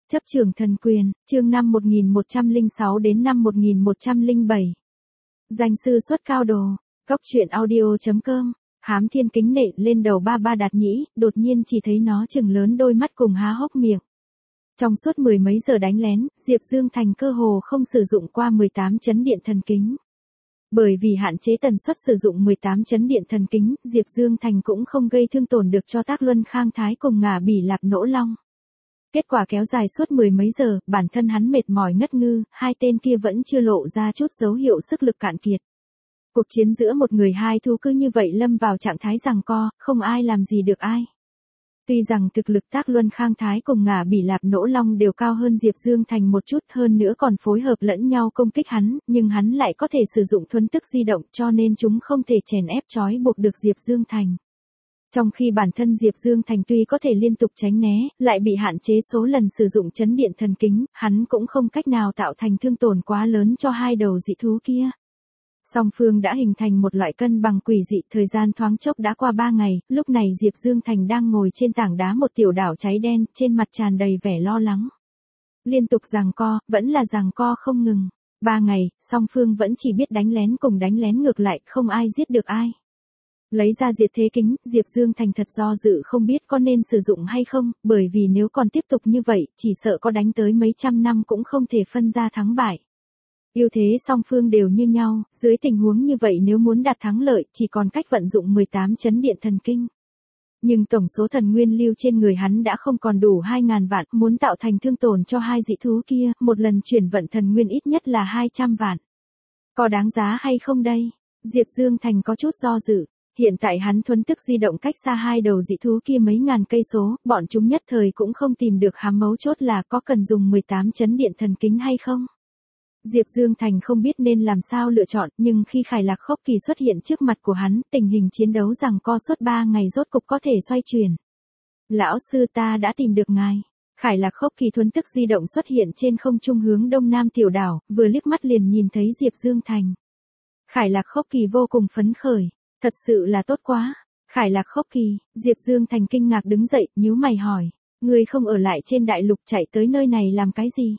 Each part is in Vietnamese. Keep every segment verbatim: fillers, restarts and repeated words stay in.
Chấp trường thần quyền, chương năm một nghìn một trăm lẻ sáu đến năm một nghìn một trăm lẻ bảy. Danh sư xuất cao đồ, Cóc truyện audio chấm com. Hám Thiên kính nệ lên đầu ba ba Đạt Nhĩ, đột nhiên chỉ thấy nó trừng lớn đôi mắt cùng há hốc miệng. Trong suốt mười mấy giờ đánh lén, Diệp Dương Thành cơ hồ không sử dụng qua mười tám chấn điện thần kính. Bởi vì hạn chế tần suất sử dụng mười tám chấn điện thần kính, Diệp Dương Thành cũng không gây thương tổn được cho Tác Luân Khang Thái cùng Ngả Bỉ Lạp Nỗ Long. Kết quả kéo dài suốt mười mấy giờ, bản thân hắn mệt mỏi ngất ngư, hai tên kia vẫn chưa lộ ra chút dấu hiệu sức lực cạn kiệt. Cuộc chiến giữa một người hai thú cứ như vậy lâm vào trạng thái giằng co, không ai làm gì được ai. Tuy rằng thực lực Tác Luân Khang Thái cùng Ngả Bỉ Lạp Nỗ Long đều cao hơn Diệp Dương Thành một chút, hơn nữa còn phối hợp lẫn nhau công kích hắn, nhưng hắn lại có thể sử dụng thuấn tức di động cho nên chúng không thể chèn ép trói buộc được Diệp Dương Thành. Trong khi bản thân Diệp Dương Thành tuy có thể liên tục tránh né, lại bị hạn chế số lần sử dụng chấn điện thần kính, hắn cũng không cách nào tạo thành thương tổn quá lớn cho hai đầu dị thú kia. Song phương đã hình thành một loại cân bằng quỷ dị, thời gian thoáng chốc đã qua ba ngày, lúc này Diệp Dương Thành đang ngồi trên tảng đá một tiểu đảo cháy đen, trên mặt tràn đầy vẻ lo lắng. Liên tục giằng co, vẫn là giằng co không ngừng. Ba ngày, song phương vẫn chỉ biết đánh lén cùng đánh lén ngược lại, không ai giết được ai. Lấy ra diệt thế kính, Diệp Dương Thành thật do dự không biết có nên sử dụng hay không, bởi vì nếu còn tiếp tục như vậy, chỉ sợ có đánh tới mấy trăm năm cũng không thể phân ra thắng bại. Ưu thế song phương đều như nhau, dưới tình huống như vậy nếu muốn đạt thắng lợi, chỉ còn cách vận dụng mười tám chấn điện thần kinh. Nhưng tổng số thần nguyên lưu trên người hắn đã không còn đủ hai ngàn vạn, muốn tạo thành thương tổn cho hai dị thú kia, một lần chuyển vận thần nguyên ít nhất là hai trăm vạn. Có đáng giá hay không đây? Diệp Dương Thành có chút do dự. Hiện tại hắn thuấn tức di động cách xa hai đầu dị thú kia mấy ngàn cây số, bọn chúng nhất thời cũng không tìm được hám mấu chốt là có cần dùng mười tám chấn điện thần kính hay không. Diệp Dương Thành không biết nên làm sao lựa chọn, nhưng khi Khải Lạc Khốc Kỳ xuất hiện trước mặt của hắn, tình hình chiến đấu giằng co suốt ba ngày rốt cục có thể xoay chuyển. Lão sư, ta đã tìm được ngài. Khải Lạc Khốc Kỳ thuấn tức di động xuất hiện trên không trung hướng đông nam tiểu đảo, vừa liếc mắt liền nhìn thấy Diệp Dương Thành. Khải Lạc Khốc Kỳ vô cùng phấn khởi. Thật sự là tốt quá. Khải Lạc Khốc Kỳ, Diệp Dương Thành kinh ngạc đứng dậy, nhíu mày hỏi. Ngươi không ở lại trên đại lục chạy tới nơi này làm cái gì?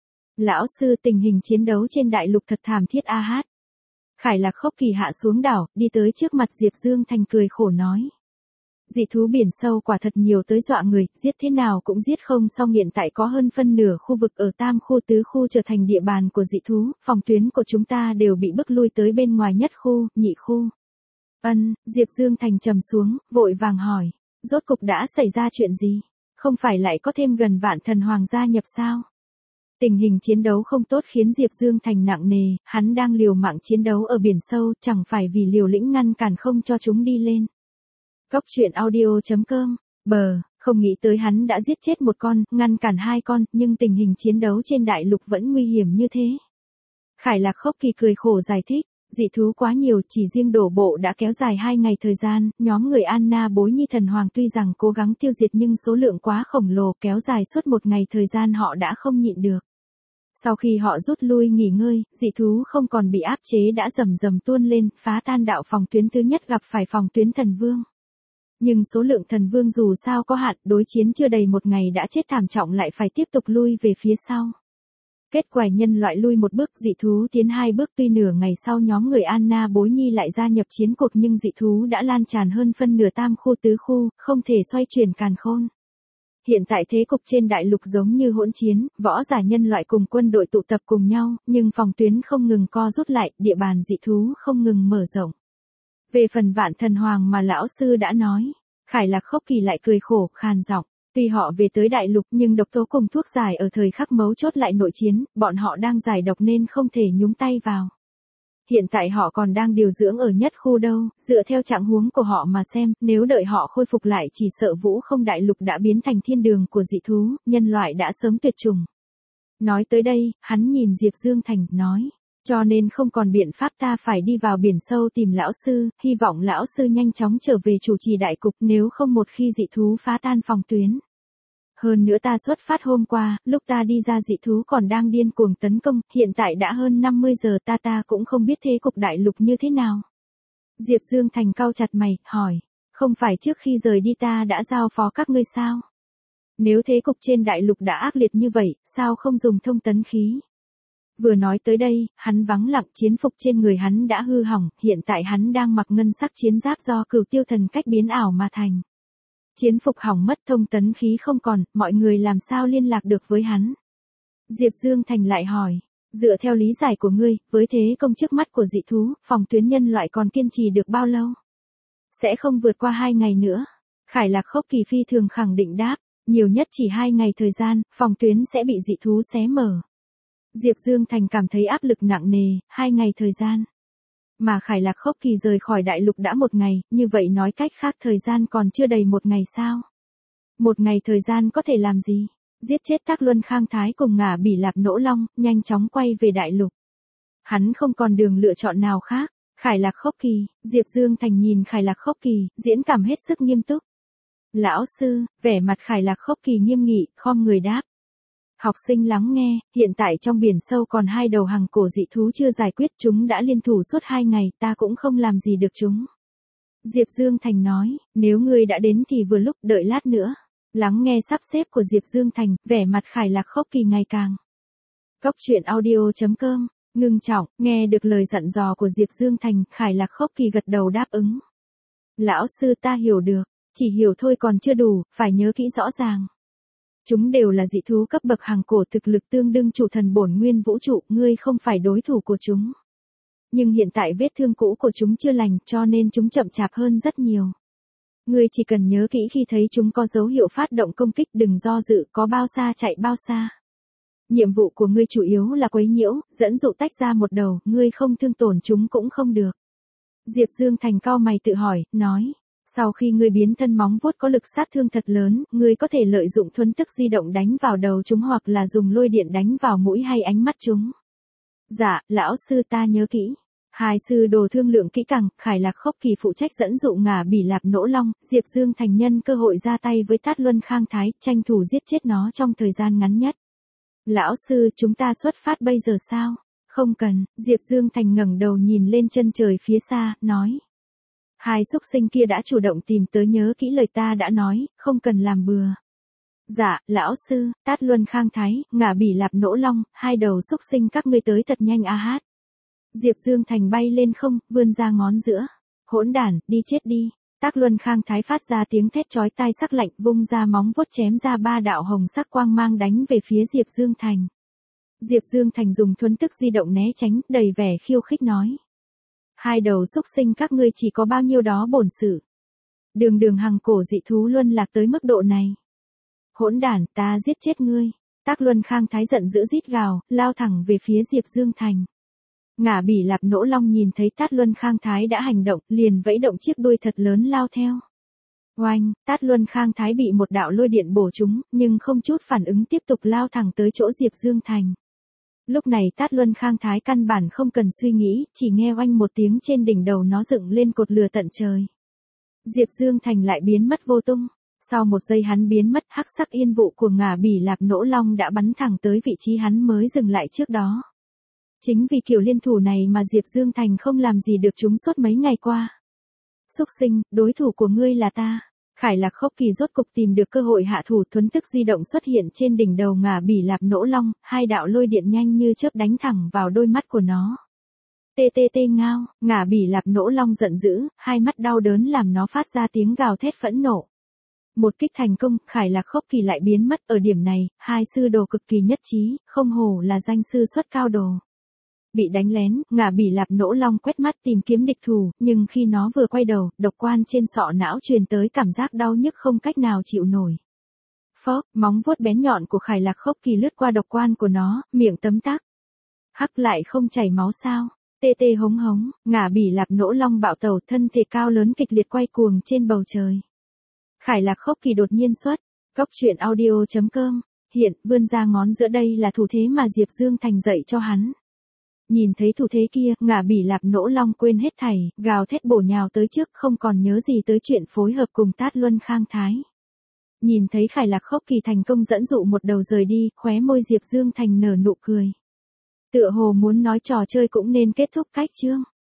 Lão sư, tình hình chiến đấu trên đại lục thật thảm thiết a hát. Khải Lạc Khốc Kỳ hạ xuống đảo, đi tới trước mặt Diệp Dương Thành cười khổ nói. Dị thú biển sâu quả thật nhiều tới dọa người, giết thế nào cũng giết không xong, hiện tại có hơn phân nửa khu vực ở tam khu tứ khu trở thành địa bàn của dị thú, phòng tuyến của chúng ta đều bị bức lui tới bên ngoài nhất khu, nhị khu. Ân, Diệp Dương Thành trầm xuống, vội vàng hỏi, rốt cục đã xảy ra chuyện gì? Không phải lại có thêm gần vạn thần hoàng gia nhập sao? Tình hình chiến đấu không tốt khiến Diệp Dương Thành nặng nề, hắn đang liều mạng chiến đấu ở biển sâu, chẳng phải vì liều lĩnh ngăn cản không cho chúng đi lên. Cóc truyện audio chấm com, bờ, không nghĩ tới hắn đã giết chết một con, ngăn cản hai con, nhưng tình hình chiến đấu trên đại lục vẫn nguy hiểm như thế. Khải Lạc Khốc Kỳ cười khổ giải thích. Dị thú quá nhiều, chỉ riêng đổ bộ đã kéo dài hai ngày thời gian, nhóm người Anna Bối Nhi Thần Hoàng tuy rằng cố gắng tiêu diệt nhưng số lượng quá khổng lồ, kéo dài suốt một ngày thời gian họ đã không nhịn được. Sau khi họ rút lui nghỉ ngơi, dị thú không còn bị áp chế đã rầm rầm tuôn lên, phá tan đạo phòng tuyến thứ nhất gặp phải phòng tuyến thần vương. Nhưng số lượng thần vương dù sao có hạn, đối chiến chưa đầy một ngày đã chết thảm trọng lại phải tiếp tục lui về phía sau. Kết quả nhân loại lui một bước, dị thú tiến hai bước, tuy nửa ngày sau nhóm người Anna Bối Nhi lại gia nhập chiến cuộc nhưng dị thú đã lan tràn hơn phân nửa tam khu tứ khu, không thể xoay chuyển càn khôn. Hiện tại thế cục trên đại lục giống như hỗn chiến, võ giả nhân loại cùng quân đội tụ tập cùng nhau, nhưng phòng tuyến không ngừng co rút lại, địa bàn dị thú không ngừng mở rộng. Về phần vạn thần hoàng mà lão sư đã nói, Khải Lạc Khốc Kỳ lại cười khổ, khàn giọng. Tuy họ về tới đại lục nhưng độc tố cùng thuốc giải ở thời khắc mấu chốt lại nội chiến, bọn họ đang giải độc nên không thể nhúng tay vào. Hiện tại họ còn đang điều dưỡng ở nhất khu đâu, dựa theo trạng huống của họ mà xem, nếu đợi họ khôi phục lại chỉ sợ Vũ Không đại lục đã biến thành thiên đường của dị thú, nhân loại đã sớm tuyệt chủng. Nói tới đây, hắn nhìn Diệp Dương Thành, nói, cho nên không còn biện pháp, ta phải đi vào biển sâu tìm lão sư, hy vọng lão sư nhanh chóng trở về chủ trì đại cục, nếu không một khi dị thú phá tan phòng tuyến. Hơn nữa ta xuất phát hôm qua, lúc ta đi ra dị thú còn đang điên cuồng tấn công, hiện tại đã hơn năm mươi giờ, ta ta cũng không biết thế cục đại lục như thế nào. Diệp Dương Thành cau chặt mày, hỏi, không phải trước khi rời đi ta đã giao phó các ngươi sao? Nếu thế cục trên đại lục đã ác liệt như vậy, sao không dùng thông tấn khí? Vừa nói tới đây, hắn vắng lặng, chiến phục trên người hắn đã hư hỏng, hiện tại hắn đang mặc ngân sắc chiến giáp do Cửu Tiêu Thần cách biến ảo mà thành. Chiến phục hỏng mất, thông tấn khí không còn, mọi người làm sao liên lạc được với hắn? Diệp Dương Thành lại hỏi, dựa theo lý giải của ngươi, với thế công trước mắt của dị thú, phòng tuyến nhân loại còn kiên trì được bao lâu? Sẽ không vượt qua hai ngày nữa. Khải Lạc Khốc Kỳ phi thường khẳng định đáp, nhiều nhất chỉ hai ngày thời gian, phòng tuyến sẽ bị dị thú xé mở. Diệp Dương Thành cảm thấy áp lực nặng nề, hai ngày thời gian. Mà Khải Lạc Khốc Kỳ rời khỏi đại lục đã một ngày, như vậy nói cách khác thời gian còn chưa đầy một ngày sao? Một ngày thời gian có thể làm gì? Giết chết Tác Luân Khang Thái cùng Ngả Bỉ Lạp Nỗ Long, nhanh chóng quay về đại lục. Hắn không còn đường lựa chọn nào khác. Khải Lạc Khốc Kỳ, Diệp Dương Thành nhìn Khải Lạc Khốc Kỳ, diễn cảm hết sức nghiêm túc. Lão sư, vẻ mặt Khải Lạc Khốc Kỳ nghiêm nghị, khom người đáp. Học sinh lắng nghe, hiện tại trong biển sâu còn hai đầu hằng cổ dị thú chưa giải quyết, chúng đã liên thủ suốt hai ngày, ta cũng không làm gì được chúng. Diệp Dương Thành nói, nếu ngươi đã đến thì vừa lúc, đợi lát nữa. Lắng nghe sắp xếp của Diệp Dương Thành, vẻ mặt Khải Lạc Khốc Kỳ ngày càng. Cốc truyện audio chấm com, ngưng trọng, nghe được lời dặn dò của Diệp Dương Thành, Khải Lạc Khốc Kỳ gật đầu đáp ứng. Lão sư ta hiểu được, chỉ hiểu thôi còn chưa đủ, phải nhớ kỹ rõ ràng. Chúng đều là dị thú cấp bậc hàng cổ, thực lực tương đương chủ thần bổn nguyên vũ trụ, ngươi không phải đối thủ của chúng. Nhưng hiện tại vết thương cũ của chúng chưa lành, cho nên chúng chậm chạp hơn rất nhiều. Ngươi chỉ cần nhớ kỹ khi thấy chúng có dấu hiệu phát động công kích, đừng do dự, có bao xa chạy bao xa. Nhiệm vụ của ngươi chủ yếu là quấy nhiễu, dẫn dụ tách ra một đầu, ngươi không thương tổn chúng cũng không được. Diệp Dương Thành cau mày tự hỏi, nói. Sau khi ngươi biến thân móng vuốt có lực sát thương thật lớn, ngươi có thể lợi dụng thuấn tức di động đánh vào đầu chúng hoặc là dùng lôi điện đánh vào mũi hay ánh mắt chúng. Dạ, lão sư ta nhớ kỹ. Hai sư đồ thương lượng kỹ càng, Khải Lạc Khốc Kỳ phụ trách dẫn dụ Ngả Bỉ Lạp Nỗ Long, Diệp Dương Thành nhân cơ hội ra tay với Tát Luân Khang Thái, tranh thủ giết chết nó trong thời gian ngắn nhất. Lão sư, chúng ta xuất phát bây giờ sao? Không cần, Diệp Dương Thành ngẩng đầu nhìn lên chân trời phía xa, nói. Hai súc sinh kia đã chủ động tìm tới, nhớ kỹ lời ta đã nói, không cần làm bừa. Dạ, lão sư, Tát Luân Khang Thái, Ngả Bỉ Lạp Nỗ Long, hai đầu súc sinh các ngươi tới thật nhanh a hát. Diệp Dương Thành bay lên không, vươn ra ngón giữa. Hỗn đản, đi chết đi. Tác Luân Khang Thái phát ra tiếng thét chói tai sắc lạnh, vung ra móng vuốt chém ra ba đạo hồng sắc quang mang đánh về phía Diệp Dương Thành. Diệp Dương Thành dùng thuấn tức di động né tránh, đầy vẻ khiêu khích nói. Hai đầu súc sinh các ngươi chỉ có bao nhiêu đó bổn sự. Đường đường hằng cổ dị thú luân lạc tới mức độ này. Hỗn đản, ta giết chết ngươi. Tác Luân Khang Thái giận dữ rít gào, lao thẳng về phía Diệp Dương Thành. Ngả Bỉ Lạp Nỗ Long nhìn thấy Tát Luân Khang Thái đã hành động, liền vẫy động chiếc đuôi thật lớn lao theo. Oanh, Tát Luân Khang Thái bị một đạo lôi điện bổ trúng, nhưng không chút phản ứng tiếp tục lao thẳng tới chỗ Diệp Dương Thành. Lúc này Tát Luân Khang Thái căn bản không cần suy nghĩ, chỉ nghe oanh một tiếng trên đỉnh đầu nó dựng lên cột lửa tận trời. Diệp Dương Thành lại biến mất vô tung. Sau một giây hắn biến mất, hắc sắc yên vụ của Ngả Bỉ Lạp Nỗ Long đã bắn thẳng tới vị trí hắn mới dừng lại trước đó. Chính vì kiểu liên thủ này mà Diệp Dương Thành không làm gì được chúng suốt mấy ngày qua. Súc sinh, đối thủ của ngươi là ta. Khải Lạc Khốc Kỳ rốt cục tìm được cơ hội hạ thủ, thuấn tức di động xuất hiện trên đỉnh đầu Ngả Bỉ Lạp Nỗ Long, hai đạo lôi điện nhanh như chớp đánh thẳng vào đôi mắt của nó. Tê tê tê ngao, Ngả Bỉ Lạp Nỗ Long giận dữ, hai mắt đau đớn làm nó phát ra tiếng gào thét phẫn nộ. Một kích thành công, Khải Lạc Khốc Kỳ lại biến mất, ở điểm này, hai sư đồ cực kỳ nhất trí, không hổ là danh sư xuất cao đồ. Bị đánh lén, Ngả Bỉ Lạp Nỗ Long quét mắt tìm kiếm địch thủ, nhưng khi nó vừa quay đầu, độc quan trên sọ não truyền tới cảm giác đau nhức không cách nào chịu nổi. Phốc, móng vuốt bén nhọn của Khải Lạc Khốc Kỳ lướt qua độc quan của nó, miệng tấm tắc. Hắc, lại không chảy máu sao? Tê tê hống hống, Ngả Bỉ Lạp Nỗ Long bạo tẩu, thân thể cao lớn kịch liệt quay cuồng trên bầu trời. Khải Lạc Khốc Kỳ đột nhiên xuất. Cốc truyện audio chấm com, hiện, vươn ra ngón giữa, đây là thủ thế mà Diệp Dương Thành dạy cho hắn. Nhìn thấy thủ thế kia, Ngả Bỉ Lạp Nỗ Long quên hết thảy, gào thét bổ nhào tới trước, không còn nhớ gì tới chuyện phối hợp cùng Tát Luân Khang Thái. Nhìn thấy Khải Lạc Khốc Kỳ thành công dẫn dụ một đầu rời đi, khóe môi Diệp Dương Thành nở nụ cười. Tựa hồ muốn nói trò chơi cũng nên kết thúc cách chương.